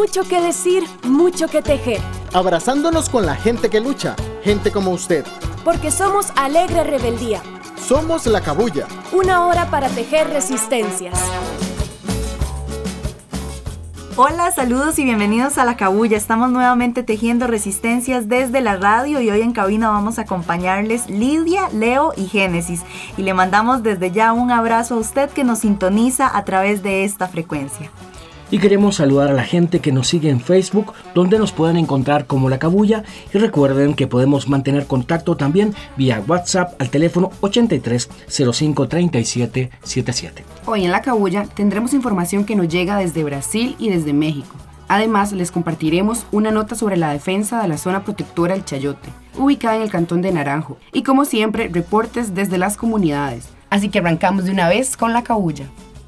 Mucho que decir, mucho que tejer. Abrazándonos con la gente que lucha, gente como usted. Porque somos Alegre Rebeldía. Somos La Cabuya. Una hora para tejer resistencias. Hola, saludos y bienvenidos a La Cabuya. Estamos nuevamente tejiendo resistencias desde la radio y hoy en cabina vamos a acompañarles Lidia, Leo y Génesis. Y le mandamos desde ya un abrazo a usted que nos sintoniza a través de esta frecuencia. Y queremos saludar a la gente que nos sigue en Facebook, donde nos pueden encontrar como La Cabuya. Y recuerden que podemos mantener contacto también vía WhatsApp al teléfono 83 05 37 77. Hoy en La Cabuya tendremos información que nos llega desde Brasil y desde México. Además, les compartiremos una nota sobre la defensa de la zona protectora El Chayote, ubicada en el cantón de Naranjo. Y como siempre, reportes desde las comunidades. Así que arrancamos de una vez con La Cabuya.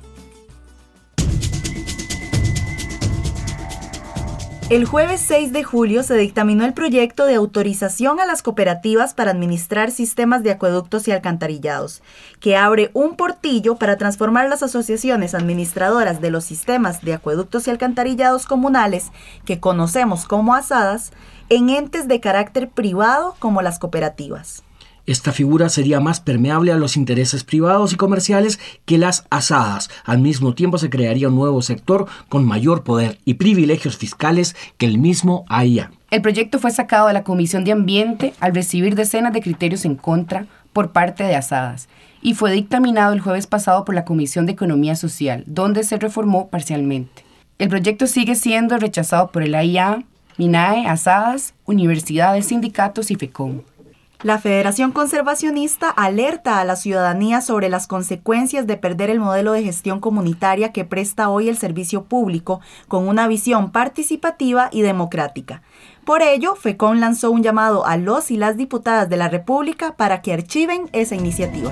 El jueves 6 de julio se dictaminó el proyecto de autorización a las cooperativas para administrar sistemas de acueductos y alcantarillados, que abre un portillo para transformar las asociaciones administradoras de los sistemas de acueductos y alcantarillados comunales, que conocemos como asadas, en entes de carácter privado como las cooperativas. Esta figura sería más permeable a los intereses privados y comerciales que las asadas. Al mismo tiempo se crearía un nuevo sector con mayor poder y privilegios fiscales que el mismo AIA. El proyecto fue sacado de la Comisión de Ambiente al recibir decenas de criterios en contra por parte de asadas y fue dictaminado el jueves pasado por la Comisión de Economía Social, donde se reformó parcialmente. El proyecto sigue siendo rechazado por el AIA, MINAE, asadas, universidades, sindicatos y FECOM. La Federación Conservacionista alerta a la ciudadanía sobre las consecuencias de perder el modelo de gestión comunitaria que presta hoy el servicio público con una visión participativa y democrática. Por ello, FECOM lanzó un llamado a los y las diputadas de la República para que archiven esa iniciativa.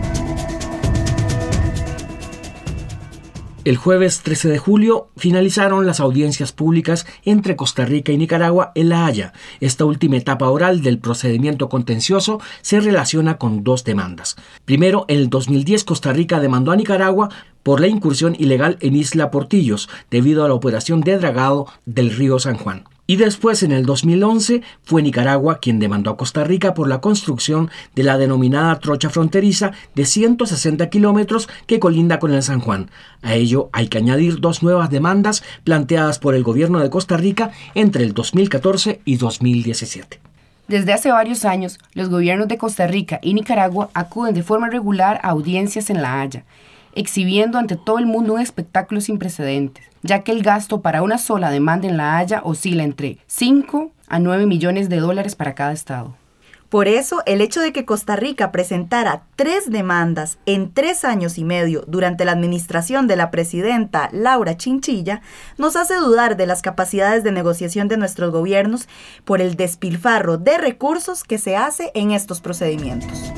El jueves 13 de julio finalizaron las audiencias públicas entre Costa Rica y Nicaragua en La Haya. Esta última etapa oral del procedimiento contencioso se relaciona con dos demandas. Primero, en el 2010 Costa Rica demandó a Nicaragua por la incursión ilegal en Isla Portillos debido a la operación de dragado del río San Juan. Y después, en el 2011, fue Nicaragua quien demandó a Costa Rica por la construcción de la denominada trocha fronteriza de 160 kilómetros que colinda con el San Juan. A ello hay que añadir dos nuevas demandas planteadas por el gobierno de Costa Rica entre el 2014 y 2017. Desde hace varios años, los gobiernos de Costa Rica y Nicaragua acuden de forma regular a audiencias en La Haya, exhibiendo ante todo el mundo un espectáculo sin precedentes, ya que el gasto para una sola demanda en La Haya oscila entre 5 a 9 millones de dólares para cada estado. Por eso, el hecho de que Costa Rica presentara 3 demandas en 3 años y medio durante la administración de la presidenta Laura Chinchilla nos hace dudar de las capacidades de negociación de nuestros gobiernos por el despilfarro de recursos que se hace en estos procedimientos.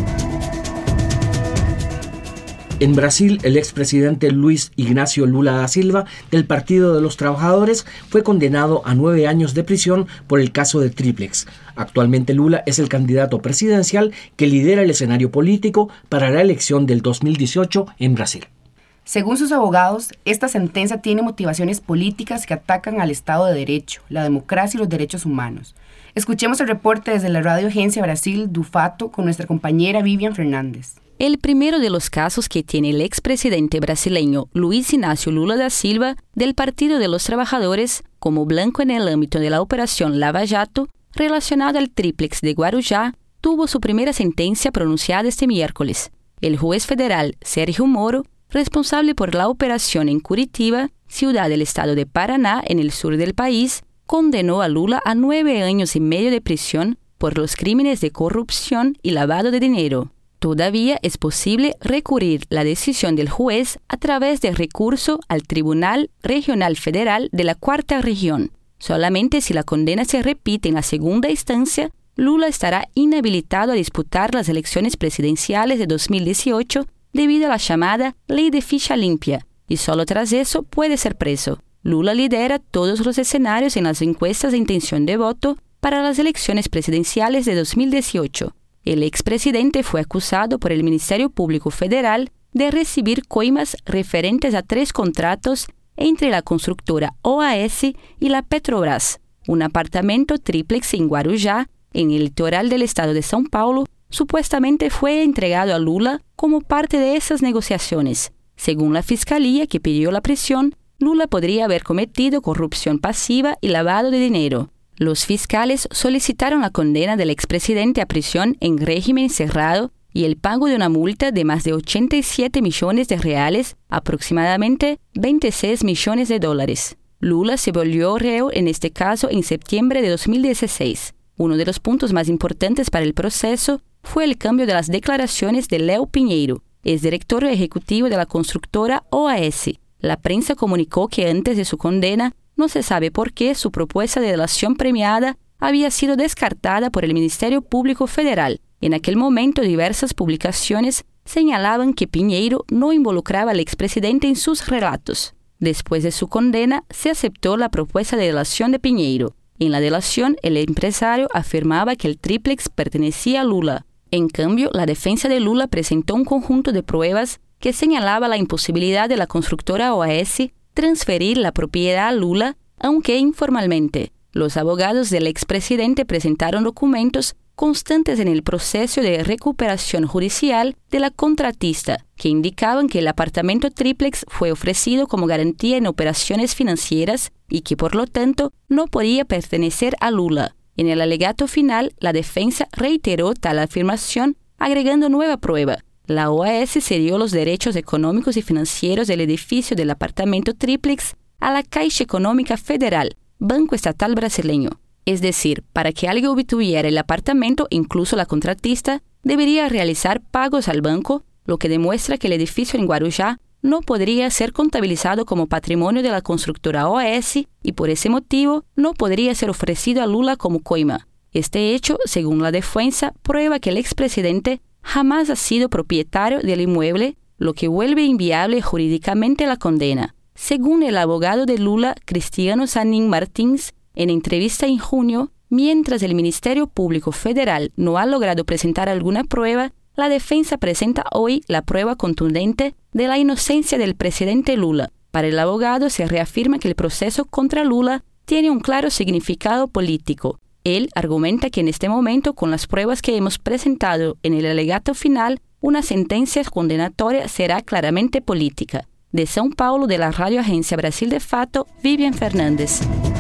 En Brasil, el expresidente Luiz Inácio Lula da Silva, del Partido de los Trabajadores, fue condenado a 9 años de prisión por el caso de Triplex. Actualmente Lula es el candidato presidencial que lidera el escenario político para la elección del 2018 en Brasil. Según sus abogados, esta sentencia tiene motivaciones políticas que atacan al Estado de Derecho, la democracia y los derechos humanos. Escuchemos el reporte desde la Radio Agencia Brasil do Fato con nuestra compañera Vivian Fernández. El primero de los casos que tiene el expresidente brasileño Luiz Inácio Lula da Silva del Partido de los Trabajadores como blanco en el ámbito de la operación Lava Jato relacionado al Triplex de Guarujá tuvo su primera sentencia pronunciada este miércoles. El juez federal Sérgio Moro, responsable por la operación en Curitiba, ciudad del estado de Paraná en el sur del país, condenó a Lula a 9 años y medio de prisión por los crímenes de corrupción y lavado de dinero. Todavía es posible recurrir la decisión del juez a través de recurso al Tribunal Regional Federal de la Cuarta Región. Solamente si la condena se repite en la segunda instancia, Lula estará inhabilitado a disputar las elecciones presidenciales de 2018 debido a la llamada Ley de Ficha Limpia, y solo tras eso puede ser preso. Lula lidera todos los escenarios en las encuestas de intención de voto para las elecciones presidenciales de 2018. El expresidente fue acusado por el Ministerio Público Federal de recibir coimas referentes a 3 contratos entre la constructora OAS y la Petrobras. Un apartamento tríplex en Guarujá, en el litoral del estado de São Paulo, supuestamente fue entregado a Lula como parte de esas negociaciones. Según la fiscalía que pidió la prisión, Lula podría haber cometido corrupción pasiva y lavado de dinero. Los fiscales solicitaron la condena del expresidente a prisión en régimen cerrado y el pago de una multa de más de 87 millones de reales, aproximadamente 26 millones de dólares. Lula se volvió reo en este caso en septiembre de 2016. Uno de los puntos más importantes para el proceso fue el cambio de las declaraciones de Leo Pinheiro, exdirector ejecutivo de la constructora OAS. La prensa comunicó que antes de su condena, no se sabe por qué su propuesta de delación premiada había sido descartada por el Ministerio Público Federal. En aquel momento, diversas publicaciones señalaban que Pinheiro no involucraba al expresidente en sus relatos. Después de su condena, se aceptó la propuesta de delación de Pinheiro. En la delación, el empresario afirmaba que el tríplex pertenecía a Lula. En cambio, la defensa de Lula presentó un conjunto de pruebas que señalaba la imposibilidad de la constructora OAS transferir la propiedad a Lula, aunque informalmente. Los abogados del expresidente presentaron documentos constantes en el proceso de recuperación judicial de la contratista, que indicaban que el apartamento tríplex fue ofrecido como garantía en operaciones financieras y que por lo tanto no podía pertenecer a Lula. En el alegato final, la defensa reiteró tal afirmación, agregando nueva prueba. La OAS cedió los derechos económicos y financieros del edificio del apartamento tríplex a la Caixa Econômica Federal, Banco Estatal Brasileño. Es decir, para que alguien obtuviera el apartamento, incluso la contratista, debería realizar pagos al banco, lo que demuestra que el edificio en Guarujá no podría ser contabilizado como patrimonio de la constructora OAS y por ese motivo no podría ser ofrecido a Lula como coima. Este hecho, según la defensa, prueba que el expresidente jamás ha sido propietario del inmueble, lo que vuelve inviable jurídicamente la condena. Según el abogado de Lula, Cristiano Zanin Martins, en entrevista en junio, mientras el Ministerio Público Federal no ha logrado presentar alguna prueba, la defensa presenta hoy la prueba contundente de la inocencia del presidente Lula. Para el abogado se reafirma que el proceso contra Lula tiene un claro significado político. Él argumenta que en este momento, con las pruebas que hemos presentado en el alegato final, una sentencia condenatoria será claramente política. De São Paulo, de la Radio Agencia Brasil de Fato, Vivian Fernández.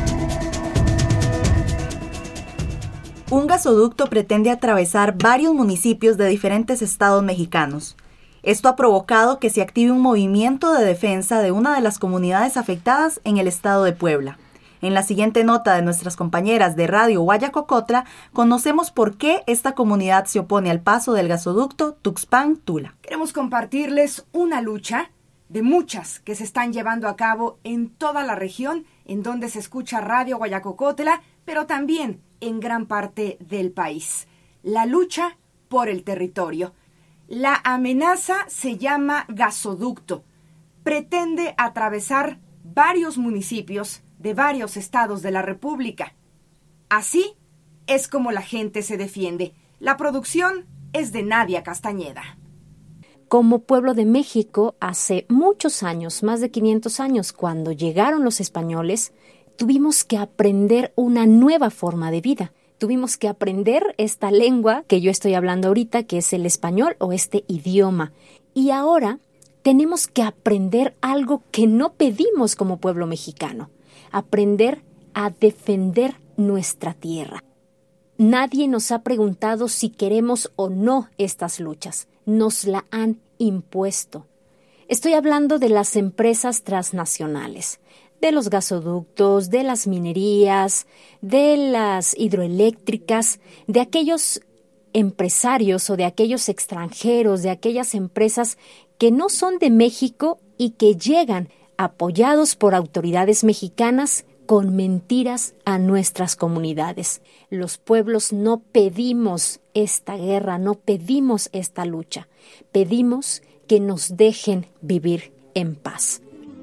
Un gasoducto pretende atravesar varios municipios de diferentes estados mexicanos. Esto ha provocado que se active un movimiento de defensa de una de las comunidades afectadas en el estado de Puebla. En la siguiente nota de nuestras compañeras de Radio Guayacocotla, conocemos por qué esta comunidad se opone al paso del gasoducto Tuxpan-Tula. Queremos compartirles una lucha de muchas que se están llevando a cabo en toda la región en donde se escucha Radio Guayacocotla, pero también en gran parte del país. La lucha por el territorio. La amenaza se llama gasoducto. Pretende atravesar varios municipios de varios estados de la República. Así es como la gente se defiende. La producción es de Nadia Castañeda. Como pueblo de México, hace muchos años, más de 500 años, cuando llegaron los españoles, tuvimos que aprender una nueva forma de vida. Tuvimos que aprender esta lengua que yo estoy hablando ahorita, que es el español o este idioma. Y ahora tenemos que aprender algo que no pedimos como pueblo mexicano. Aprender a defender nuestra tierra. Nadie nos ha preguntado si queremos o no estas luchas. Nos la han impuesto. Estoy hablando de las empresas transnacionales, de los gasoductos, de las minerías, de las hidroeléctricas, de aquellos empresarios o de aquellos extranjeros, de aquellas empresas que no son de México y que llegan apoyados por autoridades mexicanas con mentiras a nuestras comunidades. Los pueblos no pedimos esta guerra, no pedimos esta lucha. Pedimos que nos dejen vivir en paz.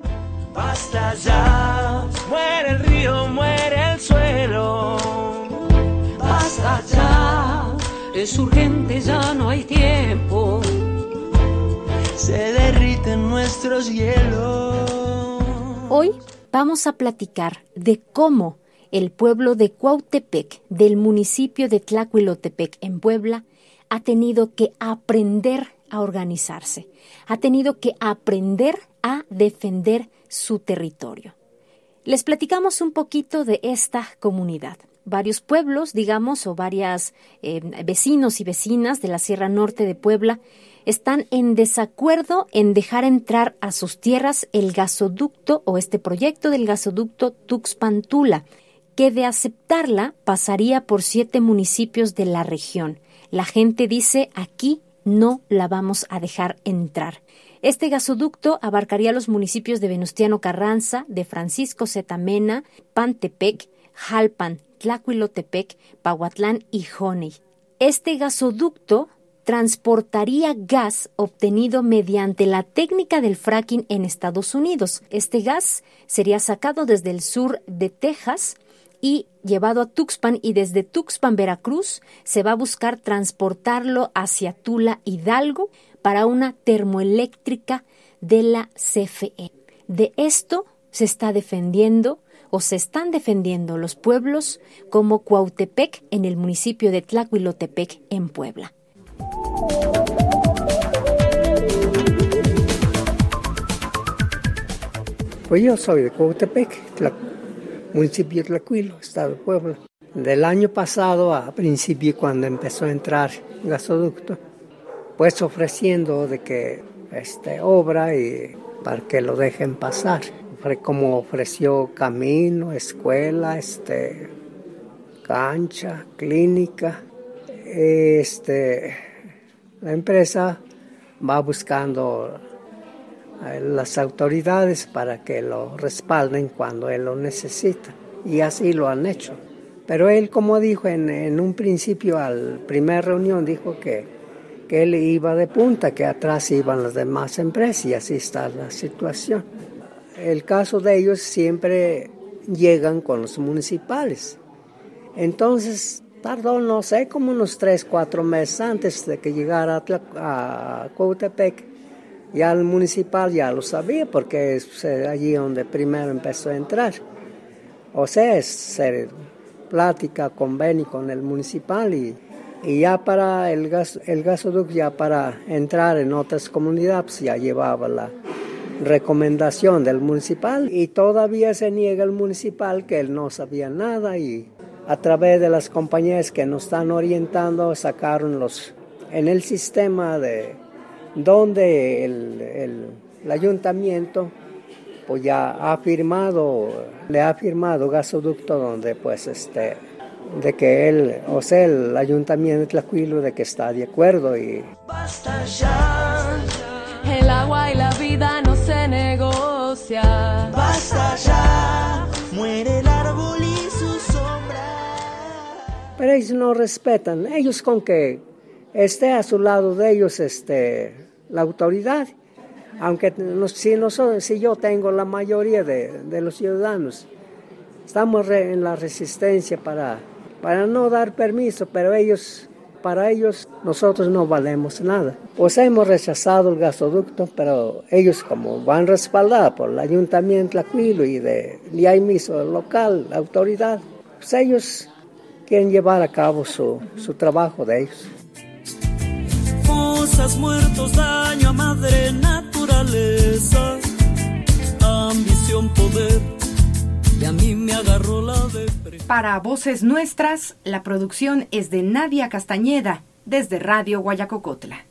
Basta ya, muere el río, muere el suelo. Basta ya, es urgente, ya no hay tiempo. Se derriten nuestros hielos. Hoy vamos a platicar de cómo el pueblo de Cuautepec, del municipio de Tlacuilotepec en Puebla, ha tenido que aprender a organizarse, ha tenido que aprender a defender su territorio. Les platicamos un poquito de esta comunidad. Varios pueblos, digamos, o varias vecinos y vecinas de la Sierra Norte de Puebla están en desacuerdo en dejar entrar a sus tierras el gasoducto o este proyecto del gasoducto Tuxpan-Tula, que de aceptarla pasaría por 7 municipios de la región. La gente dice, aquí no la vamos a dejar entrar. Este gasoducto abarcaría los municipios de Venustiano Carranza, de Francisco Zetamena, Pantepec, Jalpan, Tlacuilotepec, Pahuatlán y Joney. Este gasoducto transportaría gas obtenido mediante la técnica del fracking en Estados Unidos. Este gas sería sacado desde el sur de Texas y llevado a Tuxpan, y desde Tuxpan, Veracruz, se va a buscar transportarlo hacia Tula, Hidalgo, para una termoeléctrica de la CFE. De esto se está defendiendo o se están defendiendo los pueblos como Cuautepec en el municipio de Tlacuilotepec en Puebla. Pues yo soy de Cuautepec, municipio de Tlacuilo, estado de Puebla. Del año pasado, a principio, cuando empezó a entrar gasoducto, pues ofreciendo de que obra y para que lo dejen pasar. Como ofreció camino, escuela, cancha, clínica. La empresa va buscando las autoridades para que lo respalden cuando él lo necesita, y así lo han hecho. Pero él, como dijo en un principio, al primer reunión, dijo que él iba de punta, que atrás iban las demás empresas, y así está la situación. El caso de ellos siempre llegan con los municipales. Entonces tardó, no sé, como unos 3-4 meses antes de que llegara a Cuautepec. Ya el municipal ya lo sabía, porque es allí donde primero empezó a entrar. O sea, es plática, convenio con el municipal, y ya para el gasoducto, ya para entrar en otras comunidades, ya llevaba la recomendación del municipal, y todavía se niega el municipal que él no sabía nada, y a través de las compañías que nos están orientando sacaron en el sistema de donde el ayuntamiento pues ya le ha firmado gasoducto, donde pues de que el ayuntamiento de Tlacuilo de que está de acuerdo. Y basta ya, el agua y la vida no se negocia. Basta ya, muere el árbol y su sombra. Pero ellos no respetan, ellos con que esté a su lado de ellos la autoridad, aunque si yo tengo la mayoría de los ciudadanos, estamos en la resistencia para no dar permiso, pero para ellos nosotros no valemos nada. Pues hemos rechazado el gasoducto, pero ellos, como van respaldados por el ayuntamiento de Tlacuilo y ahí mismo el local, la autoridad, pues ellos quieren llevar a cabo su trabajo de ellos. Fosas, muertos, daño a madre naturaleza, ambición, poder, y a mí me agarró la depresión. Para Voces Nuestras, la producción es de Nadia Castañeda, desde Radio Guayacocotla.